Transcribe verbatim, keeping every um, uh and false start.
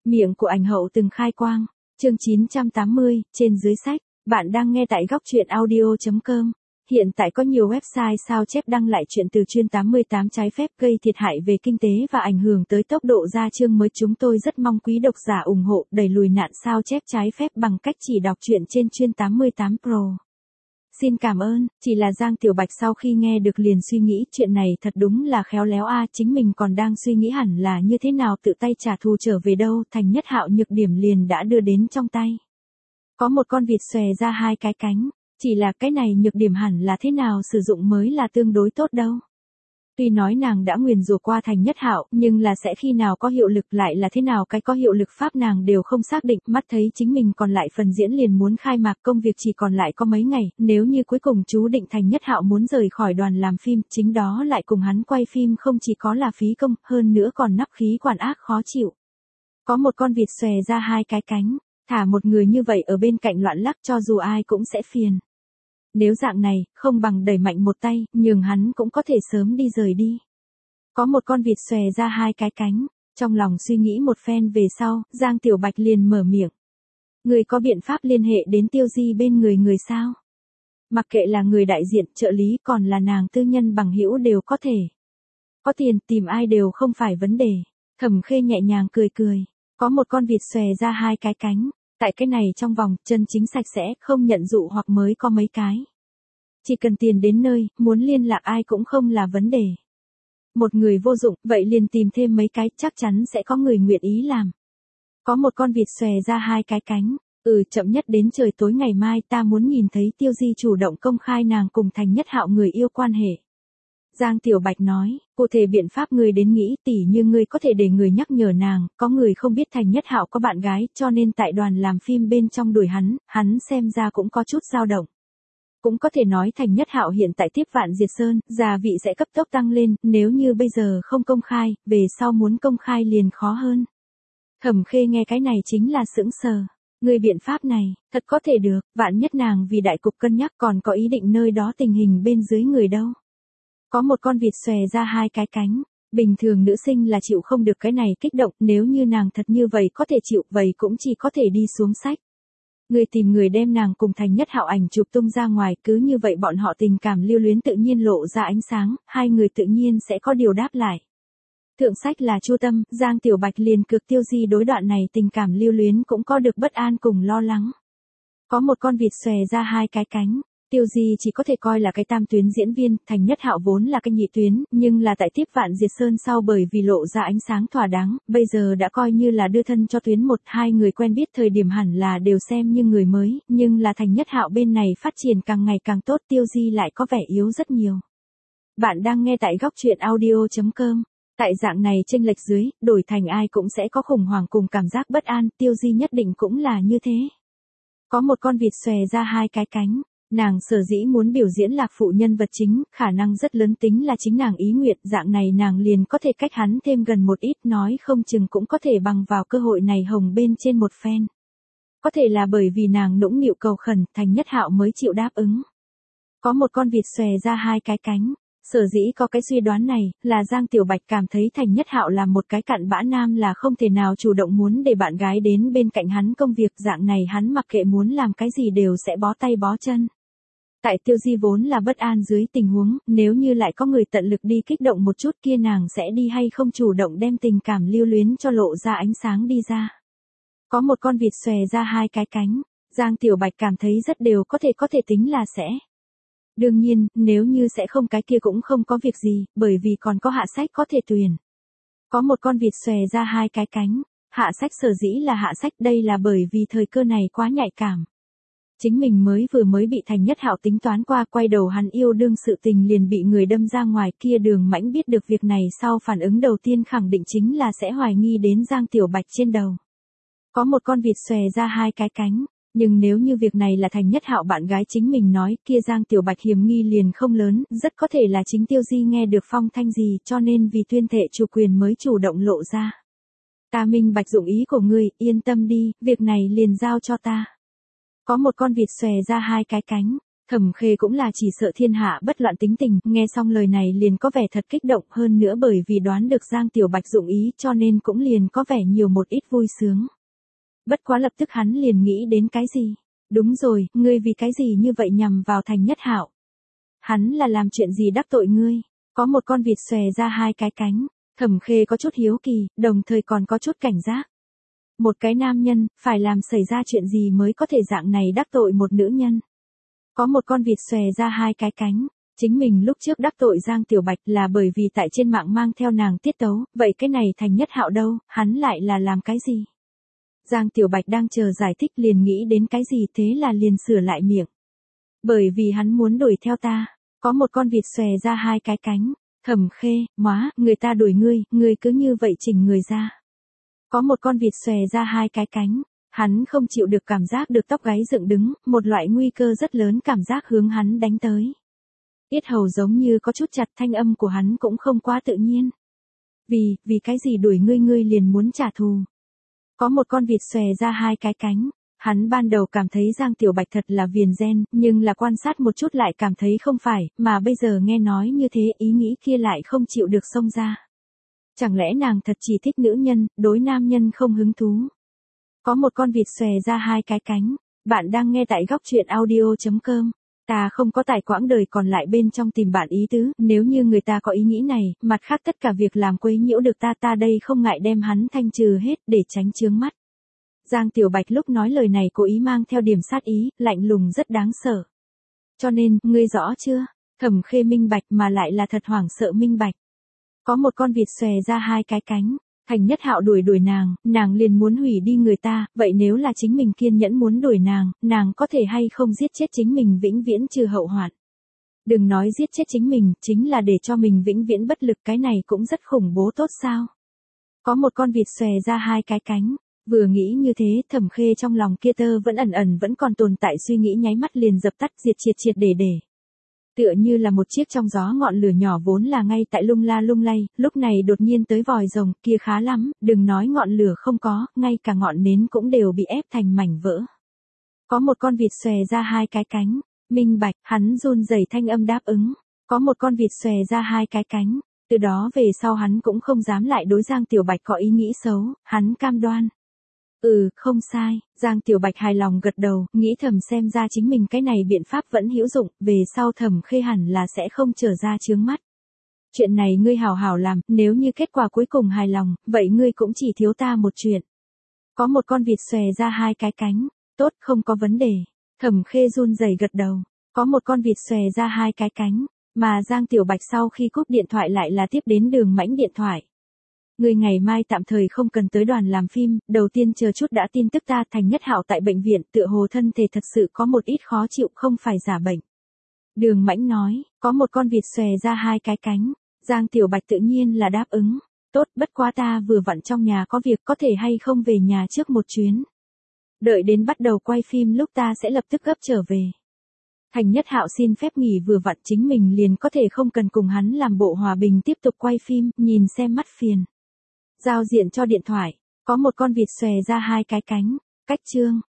Miệng của ảnh hậu từng khai quang. Chương chín trăm tám mươi, trên dưới sách. Bạn đang nghe tại góc truyện audio.com. Hiện tại có nhiều website sao chép đăng lại chuyện từ chuyên tám mươi tám trái phép gây thiệt hại về kinh tế và ảnh hưởng tới tốc độ ra chương mới. Chúng tôi rất mong quý độc giả ủng hộ đẩy lùi nạn sao chép trái phép bằng cách chỉ đọc truyện trên chuyên tám mươi tám Pro. Xin cảm ơn. Chỉ là Giang Tiểu Bạch sau khi nghe được liền suy nghĩ chuyện này thật đúng là khéo léo a, chính mình còn đang suy nghĩ hẳn là như thế nào tự tay trả thù trở về đâu, Thành Nhất Hạo nhược điểm liền đã đưa đến trong tay. Có một con vịt xòe ra hai cái cánh, chỉ là cái này nhược điểm hẳn là thế nào sử dụng mới là tương đối tốt đâu. Tuy nói nàng đã nguyền rủa qua Thành Nhất Hạo, nhưng là sẽ khi nào có hiệu lực lại là thế nào cái có hiệu lực pháp nàng đều không xác định, mắt thấy chính mình còn lại phần diễn liền muốn khai mạc, công việc chỉ còn lại có mấy ngày, nếu như cuối cùng chú định Thành Nhất Hạo muốn rời khỏi đoàn làm phim, chính đó lại cùng hắn quay phim không chỉ có là phí công, hơn nữa còn nắp khí quản ác khó chịu. Có một con vịt xòe ra hai cái cánh, thả một người như vậy ở bên cạnh loạn lắc cho dù ai cũng sẽ phiền. Nếu dạng này, không bằng đẩy mạnh một tay, nhường hắn cũng có thể sớm đi rời đi. Có một con vịt xòe ra hai cái cánh, trong lòng suy nghĩ một phen về sau, Giang Tiểu Bạch liền mở miệng. Người có biện pháp liên hệ đến Tiêu Di bên người người sao? Mặc kệ là người đại diện, trợ lý còn là nàng tư nhân bằng hữu đều có thể. Có tiền tìm ai đều không phải vấn đề. Thẩm Khê nhẹ nhàng cười cười. Có một con vịt xòe ra hai cái cánh. Tại cái này trong vòng, chân chính sạch sẽ, không nhận dụ hoặc mới có mấy cái. Chỉ cần tiền đến nơi, muốn liên lạc ai cũng không là vấn đề. Một người vô dụng, vậy liền tìm thêm mấy cái, chắc chắn sẽ có người nguyện ý làm. Có một con vịt xòe ra hai cái cánh. Ừ, chậm nhất đến trời tối ngày mai ta muốn nhìn thấy Tiêu Di chủ động công khai nàng cùng Thành Nhất Hạo người yêu quan hệ. Giang Tiểu Bạch nói, cụ thể biện pháp ngươi đến nghĩ, tỉ như ngươi có thể để người nhắc nhở nàng, có người không biết Thành Nhất Hạo có bạn gái, cho nên tại đoàn làm phim bên trong đuổi hắn, hắn xem ra cũng có chút dao động. Cũng có thể nói Thành Nhất Hạo hiện tại tiếp Vạn Diệt Sơn, gia vị sẽ cấp tốc tăng lên, nếu như bây giờ không công khai, về sau muốn công khai liền khó hơn. Thẩm Khê nghe cái này chính là sững sờ. Người biện pháp này, thật có thể được, vạn nhất nàng vì đại cục cân nhắc còn có ý định nơi đó tình hình bên dưới người đâu. Có một con vịt xòe ra hai cái cánh, bình thường nữ sinh là chịu không được cái này kích động, nếu như nàng thật như vậy có thể chịu, vậy cũng chỉ có thể đi xuống sách. Người tìm người đem nàng cùng Thành Nhất Hạo ảnh chụp tung ra ngoài, cứ như vậy bọn họ tình cảm lưu luyến tự nhiên lộ ra ánh sáng, hai người tự nhiên sẽ có điều đáp lại. Thượng sách là Chu Tâm, Giang Tiểu Bạch liền cực Tiêu Di đối đoạn này tình cảm lưu luyến cũng có được bất an cùng lo lắng. Có một con vịt xòe ra hai cái cánh. Tiêu Di chỉ có thể coi là cái tam tuyến diễn viên, Thành Nhất Hạo vốn là cái nhị tuyến, nhưng là tại tiếp Vạn Diệt Sơn sau bởi vì lộ ra ánh sáng thỏa đáng, bây giờ đã coi như là đưa thân cho tuyến một, hai người quen biết thời điểm hẳn là đều xem như người mới, nhưng là Thành Nhất Hạo bên này phát triển càng ngày càng tốt, Tiêu Di lại có vẻ yếu rất nhiều. Bạn đang nghe tại góc truyện audio.com. Tại dạng này chênh lệch dưới, đổi thành ai cũng sẽ có khủng hoảng cùng cảm giác bất an, Tiêu Di nhất định cũng là như thế. Có một con vịt xòe ra hai cái cánh. Nàng sở dĩ muốn biểu diễn lạc phụ nhân vật chính, khả năng rất lớn tính là chính nàng ý nguyện, dạng này nàng liền có thể cách hắn thêm gần một ít, nói không chừng cũng có thể bằng vào cơ hội này hồng bên trên một phen. Có thể là bởi vì nàng nũng nịu cầu khẩn, Thành Nhất Hạo mới chịu đáp ứng. Có một con vịt xòe ra hai cái cánh. Sở dĩ có cái suy đoán này, là Giang Tiểu Bạch cảm thấy Thành Nhất Hạo là một cái cặn bã nam là không thể nào chủ động muốn để bạn gái đến bên cạnh hắn công việc, dạng này hắn mặc kệ muốn làm cái gì đều sẽ bó tay bó chân. Tại Tiêu Di vốn là bất an dưới tình huống, nếu như lại có người tận lực đi kích động một chút kia nàng sẽ đi hay không chủ động đem tình cảm lưu luyến cho lộ ra ánh sáng đi ra. Có một con vịt xòe ra hai cái cánh, Giang Tiểu Bạch cảm thấy rất đều có thể có thể tính là sẽ. Đương nhiên, nếu như sẽ không cái kia cũng không có việc gì, bởi vì còn có hạ sách có thể tuyển. Có một con vịt xòe ra hai cái cánh, hạ sách sở dĩ là hạ sách, đây là bởi vì thời cơ này quá nhạy cảm. Chính mình mới vừa mới bị Thành Nhất Hạo tính toán qua, quay đầu hắn yêu đương sự tình liền bị người đâm ra ngoài, kia Đường Mãnh biết được việc này sau phản ứng đầu tiên khẳng định chính là sẽ hoài nghi đến Giang Tiểu Bạch trên đầu. Có một con vịt xòe ra hai cái cánh, nhưng nếu như việc này là Thành Nhất Hạo bạn gái chính mình nói, kia Giang Tiểu Bạch hiểm nghi liền không lớn, rất có thể là chính Tiêu Di nghe được phong thanh gì cho nên vì tuyên thệ chủ quyền mới chủ động lộ ra. Ta minh bạch dụng ý của ngươi, yên tâm đi, việc này liền giao cho ta. Có một con vịt xòe ra hai cái cánh, Thẩm Khê cũng là chỉ sợ thiên hạ bất loạn tính tình, nghe xong lời này liền có vẻ thật kích động, hơn nữa bởi vì đoán được Giang Tiểu Bạch dụng ý cho nên cũng liền có vẻ nhiều một ít vui sướng. Bất quá lập tức hắn liền nghĩ đến cái gì? Đúng rồi, ngươi vì cái gì như vậy nhằm vào Thành Nhất Hạo? Hắn là làm chuyện gì đắc tội ngươi? Có một con vịt xòe ra hai cái cánh, Thẩm Khê có chút hiếu kỳ, đồng thời còn có chút cảnh giác. Một cái nam nhân, phải làm xảy ra chuyện gì mới có thể dạng này đắc tội một nữ nhân? Có một con vịt xòe ra hai cái cánh, chính mình lúc trước đắc tội Giang Tiểu Bạch là bởi vì tại trên mạng mang theo nàng tiết tấu, vậy cái này Thành Nhất Hạo đâu, hắn lại là làm cái gì? Giang Tiểu Bạch đang chờ giải thích liền nghĩ đến cái gì thế là liền sửa lại miệng. Bởi vì hắn muốn đuổi theo ta, có một con vịt xòe ra hai cái cánh, Thẩm Khê, móa, người ta đuổi ngươi, ngươi cứ như vậy chỉnh người ra. Có một con vịt xòe ra hai cái cánh, hắn không chịu được cảm giác được tóc gáy dựng đứng, một loại nguy cơ rất lớn cảm giác hướng hắn đánh tới. Yết hầu giống như có chút chặt, thanh âm của hắn cũng không quá tự nhiên. Vì, vì cái gì đuổi ngươi ngươi liền muốn trả thù. Có một con vịt xòe ra hai cái cánh, hắn ban đầu cảm thấy Giang Tiểu Bạch thật là viền gen, nhưng là quan sát một chút lại cảm thấy không phải, mà bây giờ nghe nói như thế ý nghĩ kia lại không chịu được xông ra. Chẳng lẽ nàng thật chỉ thích nữ nhân, đối nam nhân không hứng thú. Có một con vịt xòe ra hai cái cánh, bạn đang nghe tại góc truyện audio chấm com. Ta không có tài quãng đời còn lại bên trong tìm bạn ý tứ, nếu như người ta có ý nghĩ này, mặt khác tất cả việc làm quấy nhiễu được ta ta đây không ngại đem hắn thanh trừ hết để tránh chướng mắt. Giang Tiểu Bạch lúc nói lời này cố ý mang theo điểm sát ý, lạnh lùng rất đáng sợ. Cho nên, ngươi rõ chưa? Thẩm Khê minh bạch mà lại là thật hoảng sợ minh bạch. Có một con vịt xòe ra hai cái cánh, Thành Nhất Hạo đuổi đuổi nàng, nàng liền muốn hủy đi người ta, vậy nếu là chính mình kiên nhẫn muốn đuổi nàng, nàng có thể hay không giết chết chính mình vĩnh viễn trừ hậu hoạn. Đừng nói giết chết chính mình, chính là để cho mình vĩnh viễn bất lực, cái này cũng rất khủng bố tốt sao. Có một con vịt xòe ra hai cái cánh, vừa nghĩ như thế Thẩm Khê trong lòng kia tơ vẫn ẩn ẩn vẫn còn tồn tại suy nghĩ nháy mắt liền dập tắt diệt triệt triệt để để. Tựa như là một chiếc trong gió ngọn lửa nhỏ vốn là ngay tại lung la lung lay, lúc này đột nhiên tới vòi rồng, kia khá lắm, đừng nói ngọn lửa không có, ngay cả ngọn nến cũng đều bị ép thành mảnh vỡ. Có một con vịt xòe ra hai cái cánh, minh bạch, hắn run rẩy thanh âm đáp ứng. Có một con vịt xòe ra hai cái cánh, từ đó về sau hắn cũng không dám lại đối Giang Tiểu Bạch có ý nghĩ xấu, hắn cam đoan. Ừ, không sai, Giang Tiểu Bạch hài lòng gật đầu, nghĩ thầm xem ra chính mình cái này biện pháp vẫn hữu dụng, về sau Thẩm Khê hẳn là sẽ không trở ra chướng mắt. Chuyện này ngươi hảo hảo làm, nếu như kết quả cuối cùng hài lòng, vậy ngươi cũng chỉ thiếu ta một chuyện. Có một con vịt xòe ra hai cái cánh, tốt không có vấn đề. Thẩm Khê run rẩy gật đầu, có một con vịt xòe ra hai cái cánh, mà Giang Tiểu Bạch sau khi cúp điện thoại lại là tiếp đến Đường Mãnh điện thoại. Người ngày mai tạm thời không cần tới đoàn làm phim, đầu tiên chờ chút đã tin tức ta Thành Nhất Hạo tại bệnh viện, tựa hồ thân thể thật sự có một ít khó chịu không phải giả bệnh. Đường Mãnh nói, có một con vịt xòe ra hai cái cánh, Giang Tiểu Bạch tự nhiên là đáp ứng, tốt bất quá ta vừa vặn trong nhà có việc có thể hay không về nhà trước một chuyến. Đợi đến bắt đầu quay phim lúc ta sẽ lập tức gấp trở về. Thành Nhất Hạo xin phép nghỉ vừa vặn chính mình liền có thể không cần cùng hắn làm bộ hòa bình tiếp tục quay phim, nhìn xem mắt phiền. Giao diện cho điện thoại, có một con vịt xòe ra hai cái cánh, cách chương,